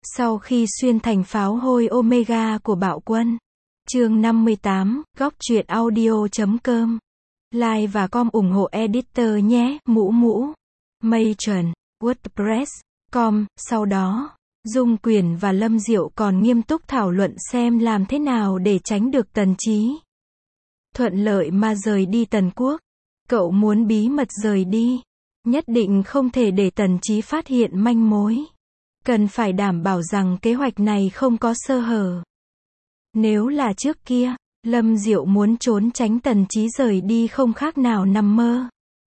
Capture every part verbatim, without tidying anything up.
Sau khi xuyên thành pháo hôi Omega của Bạo Quân. Chương năm mươi tám, góc truyện audio chấm com. Like và com ủng hộ editor nhé, mũ mũ. Matron, WordPress, com. Sau đó, Dung Quyền và Lâm Diệu còn nghiêm túc thảo luận xem làm thế nào để tránh được Tần Chí thuận lợi mà rời đi Tần Quốc. Cậu muốn bí mật rời đi. Nhất định không thể để Tần Chí phát hiện manh mối. Cần phải đảm bảo rằng kế hoạch này không có sơ hở. Nếu là trước kia, Lâm Diệu muốn trốn tránh Tần Chí rời đi không khác nào nằm mơ.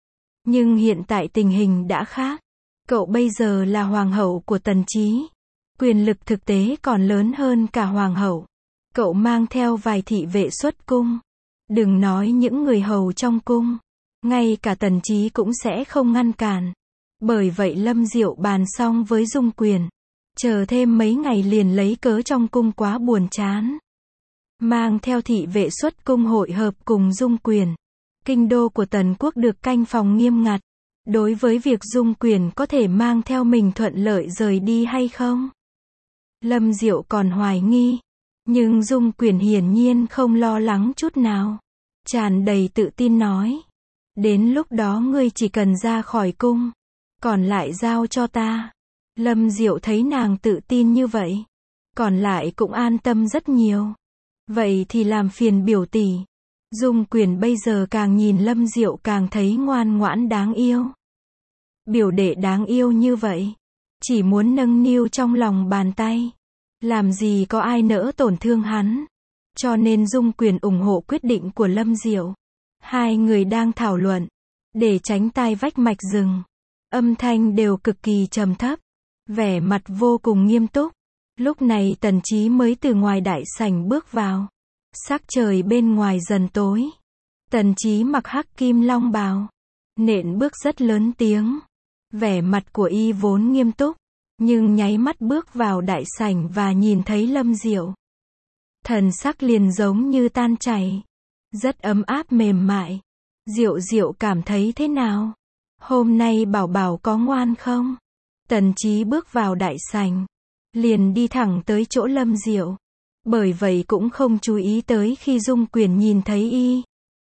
Nhưng hiện tại tình hình đã khác. Cậu bây giờ là hoàng hậu của Tần Chí. Quyền lực thực tế còn lớn hơn cả hoàng hậu. Cậu mang theo vài thị vệ xuất cung. Đừng nói những người hầu trong cung. Ngay cả Tần Chí cũng sẽ không ngăn cản. Bởi vậy Lâm Diệu bàn xong với Dung Quyền. Chờ thêm mấy ngày liền lấy cớ trong cung quá buồn chán. Mang theo thị vệ xuất cung hội hợp cùng Dung Quyền. Kinh đô của Tần Quốc được canh phòng nghiêm ngặt. Đối với việc Dung Quyền có thể mang theo mình thuận lợi rời đi hay không? Lâm Diệu còn hoài nghi. Nhưng Dung Quyền hiển nhiên không lo lắng chút nào. Tràn đầy tự tin nói. Đến lúc đó ngươi chỉ cần ra khỏi cung. Còn lại giao cho ta. Lâm Diệu thấy nàng tự tin như vậy. Còn lại cũng an tâm rất nhiều. Vậy thì làm phiền biểu tỷ. Dung Quyền bây giờ càng nhìn Lâm Diệu càng thấy ngoan ngoãn đáng yêu. Biểu đệ đáng yêu như vậy. Chỉ muốn nâng niu trong lòng bàn tay. Làm gì có ai nỡ tổn thương hắn. Cho nên Dung Quyền ủng hộ quyết định của Lâm Diệu. Hai người đang thảo luận. Để tránh tai vách mạch rừng. Âm thanh đều cực kỳ trầm thấp. Vẻ mặt vô cùng nghiêm túc. Lúc này Tần Chí mới từ ngoài đại sảnh bước vào. Sắc trời bên ngoài dần tối. Tần Chí mặc hắc kim long bào. Nện bước rất lớn tiếng. Vẻ mặt của y vốn nghiêm túc. Nhưng nháy mắt bước vào đại sảnh và nhìn thấy Lâm Diệu. Thần sắc liền giống như tan chảy. Rất ấm áp mềm mại. Diệu Diệu cảm thấy thế nào? Hôm nay Bảo Bảo có ngoan không? Tần Chí bước vào đại sảnh. Liền đi thẳng tới chỗ Lâm Diệu. Bởi vậy cũng không chú ý tới khi Dung Quyền nhìn thấy y.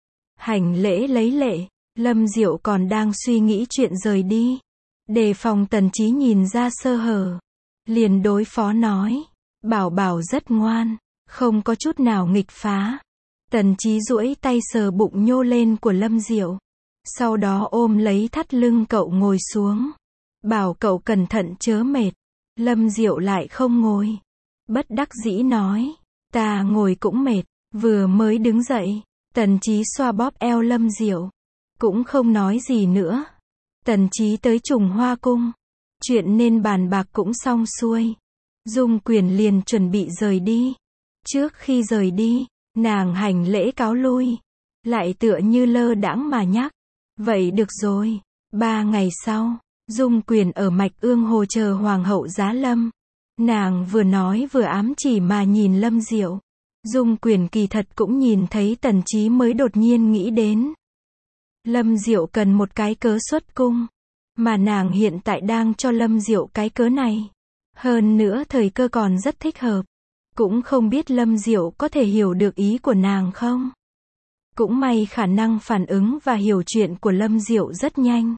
Hành lễ lấy lệ. Lâm Diệu còn đang suy nghĩ chuyện rời đi. Đề phòng Tần Chí nhìn ra sơ hở. Liền đối phó nói. Bảo Bảo rất ngoan. Không có chút nào nghịch phá. Tần Chí duỗi tay sờ bụng nhô lên của Lâm Diệu. Sau đó ôm lấy thắt lưng cậu ngồi xuống. Bảo cậu cẩn thận chớ mệt. Lâm Diệu lại không ngồi. Bất đắc dĩ nói. Ta ngồi cũng mệt. Vừa mới đứng dậy. Tần Chí xoa bóp eo Lâm Diệu. Cũng không nói gì nữa. Tần Chí tới Trùng Hoa Cung. Chuyện nên bàn bạc cũng xong xuôi. Dung Quyền liền chuẩn bị rời đi. Trước khi rời đi, nàng hành lễ cáo lui. Lại tựa như lơ đãng mà nhắc. Vậy được rồi. Ba ngày sau, Dung Quyền ở Mạch Ương Hồ chờ Hoàng hậu Giá Lâm. Nàng vừa nói vừa ám chỉ mà nhìn Lâm Diệu. Dung Quyền kỳ thật cũng nhìn thấy Tần Chí mới đột nhiên nghĩ đến. Lâm Diệu cần một cái cớ xuất cung. Mà nàng hiện tại đang cho Lâm Diệu cái cớ này. Hơn nữa thời cơ còn rất thích hợp. Cũng không biết Lâm Diệu có thể hiểu được ý của nàng không? Cũng may khả năng phản ứng và hiểu chuyện của Lâm Diệu rất nhanh.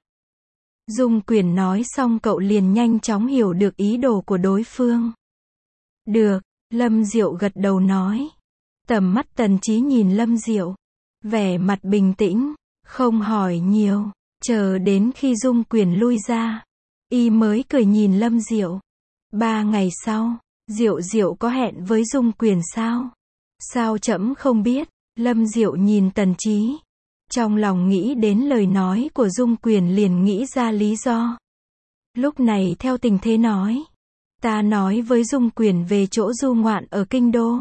Dung Quyền nói xong cậu liền nhanh chóng hiểu được ý đồ của đối phương. Được, Lâm Diệu gật đầu nói. Tầm mắt Tần Chí nhìn Lâm Diệu. Vẻ mặt bình tĩnh, không hỏi nhiều. Chờ đến khi Dung Quyền lui ra. Y mới cười nhìn Lâm Diệu. Ba ngày sau, Diệu Diệu có hẹn với Dung Quyền sao? Sao trẫm không biết? Lâm Diệu nhìn Tần Chí. Trong lòng nghĩ đến lời nói của Dung Quyền liền nghĩ ra lý do. Lúc này theo tình thế nói. Ta nói với Dung Quyền về chỗ du ngoạn ở Kinh Đô.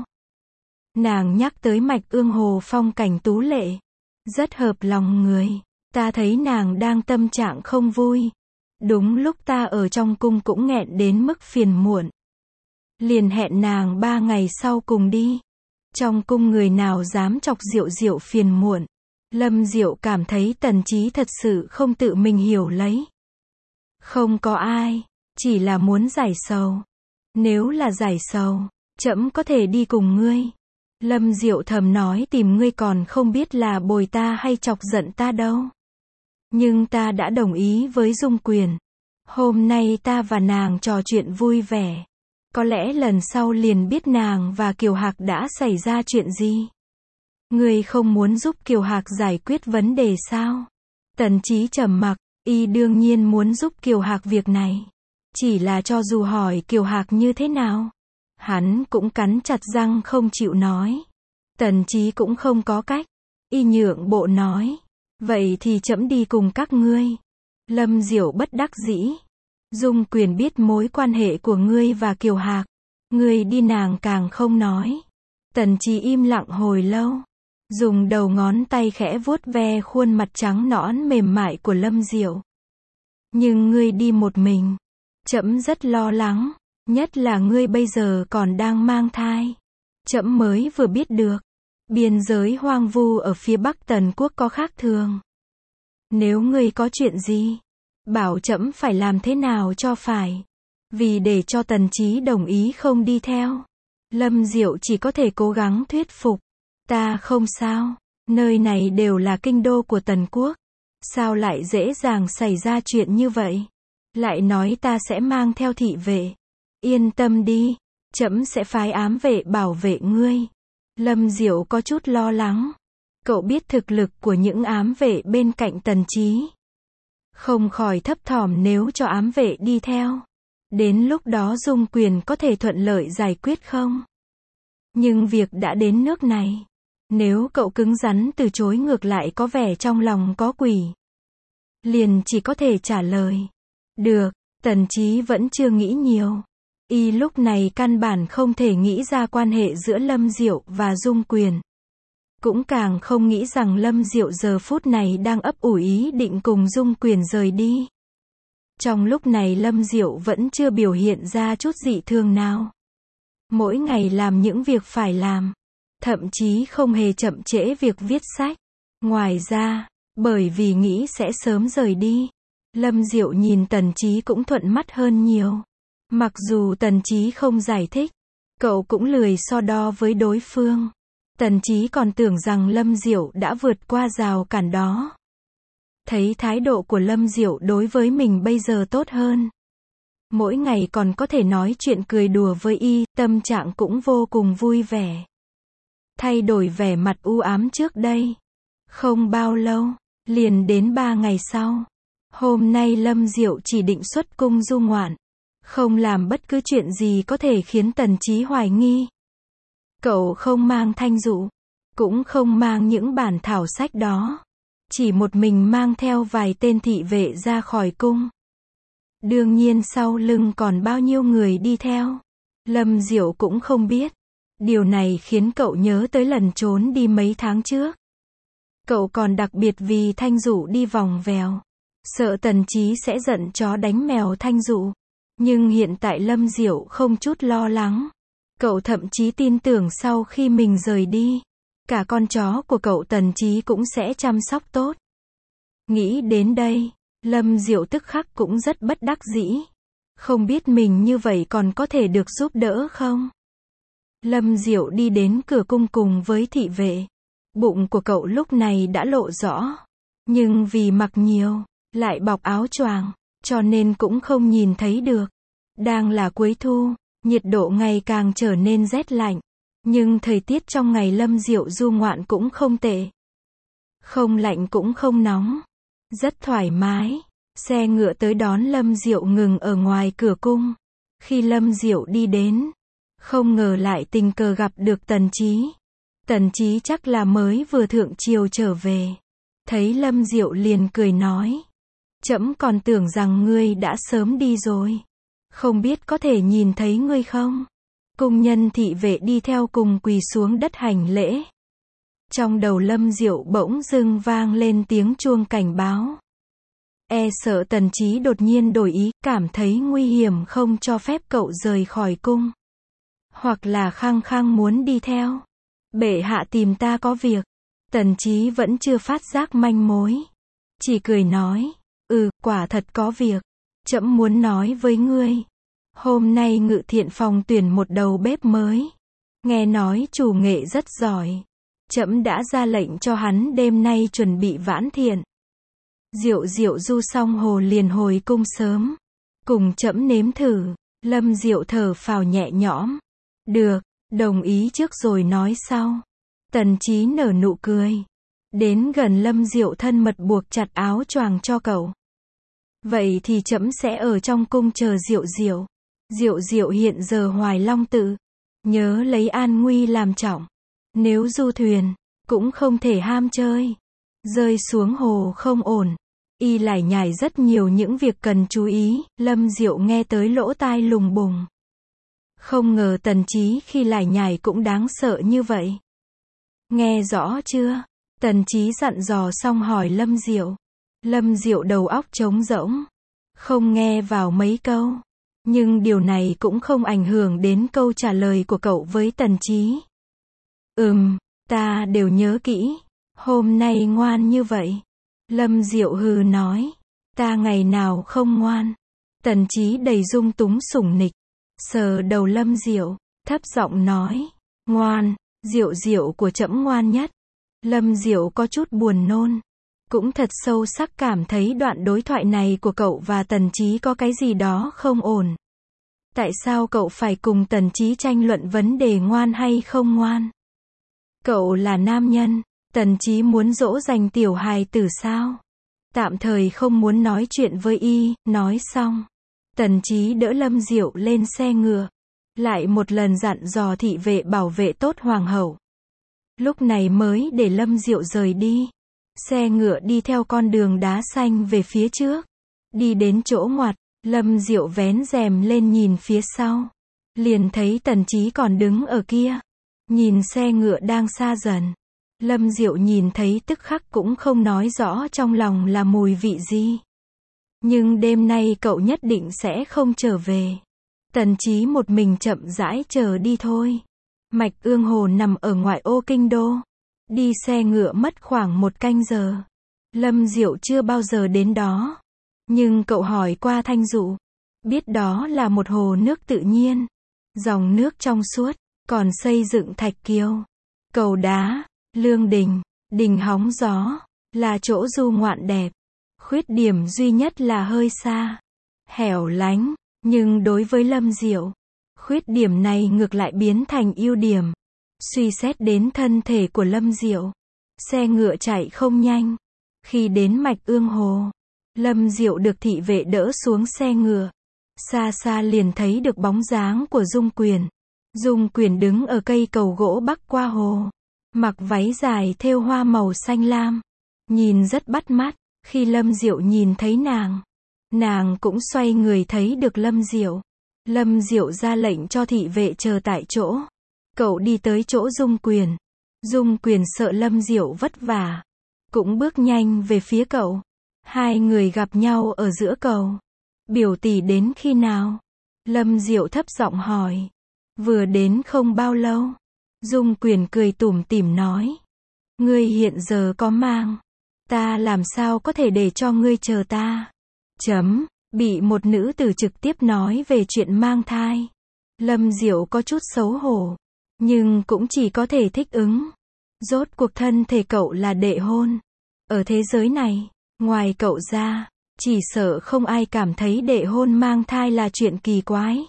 Nàng nhắc tới Mạch Ương Hồ phong cảnh tú lệ. Rất hợp lòng người. Ta thấy nàng đang tâm trạng không vui. Đúng lúc ta ở trong cung cũng nghẹn đến mức phiền muộn. Liền hẹn nàng ba ngày sau cùng đi. Trong cung người nào dám chọc Diệu Diệu phiền muộn. Lâm Diệu cảm thấy Tần Chí thật sự không tự mình hiểu lấy. Không có ai, chỉ là muốn giải sầu. Nếu là giải sầu, trẫm có thể đi cùng ngươi. Lâm Diệu thầm nói tìm ngươi còn không biết là bồi ta hay chọc giận ta đâu. Nhưng ta đã đồng ý với Dung Quyền. Hôm nay ta và nàng trò chuyện vui vẻ. Có lẽ lần sau liền biết nàng và Kiều Hạc đã xảy ra chuyện gì. Ngươi không muốn giúp Kiều Hạc giải quyết vấn đề sao? Tần Chí trầm mặc, y đương nhiên muốn giúp Kiều Hạc việc này. Chỉ là cho dù hỏi Kiều Hạc như thế nào, hắn cũng cắn chặt răng không chịu nói. Tần Chí cũng không có cách. Y nhượng bộ nói, vậy thì trẫm đi cùng các ngươi. Lâm Diệu bất đắc dĩ. Dung Quyền biết mối quan hệ của ngươi và Kiều Hạc. Ngươi đi nàng càng không nói. Tần Chí im lặng hồi lâu. Dùng đầu ngón tay khẽ vuốt ve khuôn mặt trắng nõn mềm mại của Lâm Diệu. Nhưng ngươi đi một mình. Trẫm rất lo lắng. Nhất là ngươi bây giờ còn đang mang thai. Trẫm mới vừa biết được. Biên giới hoang vu ở phía Bắc Tần Quốc có khác thường. Nếu ngươi có chuyện gì, bảo trẫm phải làm thế nào cho phải. Vì để cho Tần Chí đồng ý không đi theo. Lâm Diệu chỉ có thể cố gắng thuyết phục. Ta không sao, nơi này đều là kinh đô của Tần Quốc. Sao lại dễ dàng xảy ra chuyện như vậy? Lại nói ta sẽ mang theo thị vệ. Yên tâm đi, trẫm sẽ phái ám vệ bảo vệ ngươi. Lâm Diệu có chút lo lắng. Cậu biết thực lực của những ám vệ bên cạnh Tần Chí. Không khỏi thấp thỏm nếu cho ám vệ đi theo. Đến lúc đó Dung Quyền có thể thuận lợi giải quyết không? Nhưng việc đã đến nước này. Nếu cậu cứng rắn từ chối ngược lại có vẻ trong lòng có quỷ. Liền chỉ có thể trả lời. Được, Tần Chí vẫn chưa nghĩ nhiều. Y lúc này căn bản không thể nghĩ ra quan hệ giữa Lâm Diệu và Dung Quyền. Cũng càng không nghĩ rằng Lâm Diệu giờ phút này đang ấp ủ ý định cùng Dung Quyền rời đi. Trong lúc này Lâm Diệu vẫn chưa biểu hiện ra chút dị thường nào. Mỗi ngày làm những việc phải làm. Thậm chí không hề chậm trễ việc viết sách. Ngoài ra, bởi vì nghĩ sẽ sớm rời đi, Lâm Diệu nhìn Tần Chí cũng thuận mắt hơn nhiều. Mặc dù Tần Chí không giải thích, cậu cũng lười so đo với đối phương. Tần Chí còn tưởng rằng Lâm Diệu đã vượt qua rào cản đó. Thấy thái độ của Lâm Diệu đối với mình bây giờ tốt hơn. Mỗi ngày còn có thể nói chuyện cười đùa với y, tâm trạng cũng vô cùng vui vẻ. Thay đổi vẻ mặt u ám trước đây. Không bao lâu, liền đến ba ngày sau. Hôm nay Lâm Diệu chỉ định xuất cung du ngoạn. Không làm bất cứ chuyện gì có thể khiến Tần Chí hoài nghi. Cậu không mang thanh dụ. Cũng không mang những bản thảo sách đó. Chỉ một mình mang theo vài tên thị vệ ra khỏi cung. Đương nhiên sau lưng còn bao nhiêu người đi theo. Lâm Diệu cũng không biết. Điều này khiến cậu nhớ tới lần trốn đi mấy tháng trước. Cậu còn đặc biệt vì Thanh Dụ đi vòng vèo. Sợ Tần Chí sẽ giận chó đánh mèo Thanh Dụ. Nhưng hiện tại Lâm Diệu không chút lo lắng. Cậu thậm chí tin tưởng sau khi mình rời đi, cả con chó của cậu Tần Chí cũng sẽ chăm sóc tốt. Nghĩ đến đây, Lâm Diệu tức khắc cũng rất bất đắc dĩ. Không biết mình như vậy còn có thể được giúp đỡ không? Lâm Diệu đi đến cửa cung cùng với thị vệ. Bụng của cậu lúc này đã lộ rõ. Nhưng vì mặc nhiều, lại bọc áo choàng, cho nên cũng không nhìn thấy được. Đang là cuối thu, nhiệt độ ngày càng trở nên rét lạnh. Nhưng thời tiết trong ngày Lâm Diệu du ngoạn cũng không tệ. Không lạnh cũng không nóng. Rất thoải mái. Xe ngựa tới đón Lâm Diệu ngừng ở ngoài cửa cung. Khi Lâm Diệu đi đến, không ngờ lại tình cờ gặp được Tần Chí. Tần Chí chắc là mới vừa thượng triều trở về. Thấy Lâm Diệu liền cười nói. Trẫm còn tưởng rằng ngươi đã sớm đi rồi. Không biết có thể nhìn thấy ngươi không? Cung nhân thị vệ đi theo cùng quỳ xuống đất hành lễ. Trong đầu Lâm Diệu bỗng dưng vang lên tiếng chuông cảnh báo. E sợ Tần Chí đột nhiên đổi ý, cảm thấy nguy hiểm không cho phép cậu rời khỏi cung. Hoặc là khăng khăng muốn đi theo. Bệ hạ tìm ta có việc. Tần Chí vẫn chưa phát giác manh mối. Chỉ cười nói, ừ, quả thật có việc. Trẫm muốn nói với ngươi. Hôm nay Ngự Thiện phòng tuyển một đầu bếp mới. Nghe nói chủ nghệ rất giỏi. Trẫm đã ra lệnh cho hắn đêm nay chuẩn bị vãn thiện. Diệu Diệu du xong hồ liền hồi cung sớm. Cùng trẫm nếm thử. Lâm Diệu thở phào nhẹ nhõm. Được, đồng ý trước rồi nói sau. Tần Chí nở nụ cười. Đến gần Lâm Diệu thân mật buộc chặt áo choàng cho cậu. Vậy thì trẫm sẽ ở trong cung chờ Diệu Diệu. Diệu Diệu hiện giờ hoài long tự. Nhớ lấy an nguy làm trọng. Nếu du thuyền, cũng không thể ham chơi. Rơi xuống hồ không ổn. Y lải nhải rất nhiều những việc cần chú ý, Lâm Diệu nghe tới lỗ tai lùng bùng. Không ngờ Tần Chí khi lải nhải cũng đáng sợ như vậy. Nghe rõ chưa? Tần Chí dặn dò xong hỏi Lâm Diệu. Lâm Diệu đầu óc trống rỗng. Không nghe vào mấy câu. Nhưng điều này cũng không ảnh hưởng đến câu trả lời của cậu với Tần Chí. Ừm, ta đều nhớ kỹ. Hôm nay ngoan như vậy. Lâm Diệu hừ nói. Ta ngày nào không ngoan. Tần Chí đầy dung túng sủng nịch. Sờ đầu Lâm Diệu, thấp giọng nói. Ngoan, Diệu Diệu của trẫm ngoan nhất. Lâm Diệu có chút buồn nôn. Cũng thật sâu sắc cảm thấy đoạn đối thoại này của cậu và Tần Chí có cái gì đó không ổn. Tại sao cậu phải cùng Tần Chí tranh luận vấn đề ngoan hay không ngoan? Cậu là nam nhân, Tần Chí muốn dỗ dành tiểu hài tử sao? Tạm thời không muốn nói chuyện với y, nói xong. Tần Chí đỡ Lâm Diệu lên xe ngựa. Lại một lần dặn dò thị vệ bảo vệ tốt hoàng hậu. Lúc này mới để Lâm Diệu rời đi. Xe ngựa đi theo con đường đá xanh về phía trước. Đi đến chỗ ngoặt, Lâm Diệu vén rèm lên nhìn phía sau. Liền thấy Tần Chí còn đứng ở kia. Nhìn xe ngựa đang xa dần. Lâm Diệu nhìn thấy tức khắc cũng không nói rõ trong lòng là mùi vị gì. Nhưng đêm nay cậu nhất định sẽ không trở về. Tần Chí một mình chậm rãi chờ đi thôi. Mạch Ương Hồ nằm ở ngoại ô kinh đô. Đi xe ngựa mất khoảng một canh giờ. Lâm Diệu chưa bao giờ đến đó. Nhưng cậu hỏi qua Thanh Dụ. Biết đó là một hồ nước tự nhiên. Dòng nước trong suốt, còn xây dựng thạch kiêu, cầu đá, lương đình, đình hóng gió. Là chỗ du ngoạn đẹp. Khuyết điểm duy nhất là hơi xa. Hẻo lánh. Nhưng đối với Lâm Diệu, khuyết điểm này ngược lại biến thành ưu điểm. Suy xét đến thân thể của Lâm Diệu, xe ngựa chạy không nhanh. Khi đến Mạch Ương Hồ, Lâm Diệu được thị vệ đỡ xuống xe ngựa. Xa xa liền thấy được bóng dáng của Dung Quyền. Dung Quyền đứng ở cây cầu gỗ bắc qua hồ. Mặc váy dài thêu hoa màu xanh lam. Nhìn rất bắt mắt. Khi Lâm Diệu nhìn thấy nàng, nàng cũng xoay người thấy được Lâm Diệu. Lâm Diệu ra lệnh cho thị vệ chờ tại chỗ. Cậu đi tới chỗ Dung Quyền. Dung Quyền sợ Lâm Diệu vất vả, cũng bước nhanh về phía cậu. Hai người gặp nhau ở giữa cầu. Biểu tỷ đến khi nào? Lâm Diệu thấp giọng hỏi. Vừa đến không bao lâu. Dung Quyền cười tủm tỉm nói. Ngươi hiện giờ có mang. Ta làm sao có thể để cho ngươi chờ ta? Chấm, bị một nữ tử trực tiếp nói về chuyện mang thai. Lâm Diệu có chút xấu hổ. Nhưng cũng chỉ có thể thích ứng. Rốt cuộc thân thể cậu là đệ hôn. Ở thế giới này, ngoài cậu ra, chỉ sợ không ai cảm thấy đệ hôn mang thai là chuyện kỳ quái.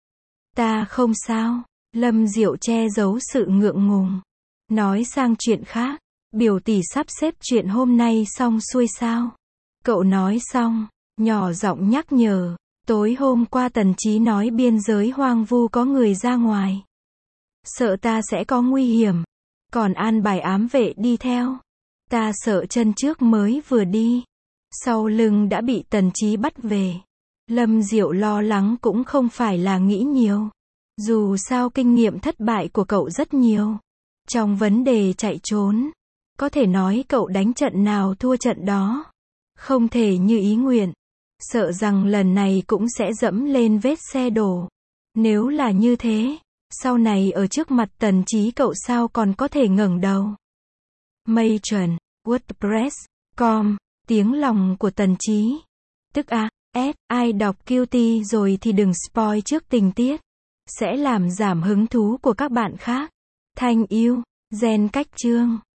Ta không sao. Lâm Diệu che giấu sự ngượng ngùng. Nói sang chuyện khác. Biểu tỷ sắp xếp chuyện hôm nay xong xuôi sao? Cậu nói xong, nhỏ giọng nhắc nhở. Tối hôm qua Tần Chí nói biên giới hoang vu có người ra ngoài. Sợ ta sẽ có nguy hiểm. Còn an bài ám vệ đi theo. Ta sợ chân trước mới vừa đi. Sau lưng đã bị Tần Chí bắt về. Lâm Diệu lo lắng cũng không phải là nghĩ nhiều. Dù sao kinh nghiệm thất bại của cậu rất nhiều. Trong vấn đề chạy trốn. Có thể nói cậu đánh trận nào thua trận đó. Không thể như ý nguyện. Sợ rằng lần này cũng sẽ dẫm lên vết xe đổ. Nếu là như thế, sau này ở trước mặt Tần Chí cậu sao còn có thể ngẩng đầu. Matron, WordPress, com, tiếng lòng của Tần Chí. Tức a, S. Ai đọc Cutie rồi thì đừng spoil trước tình tiết. Sẽ làm giảm hứng thú của các bạn khác. Thanh yêu. Gen cách chương.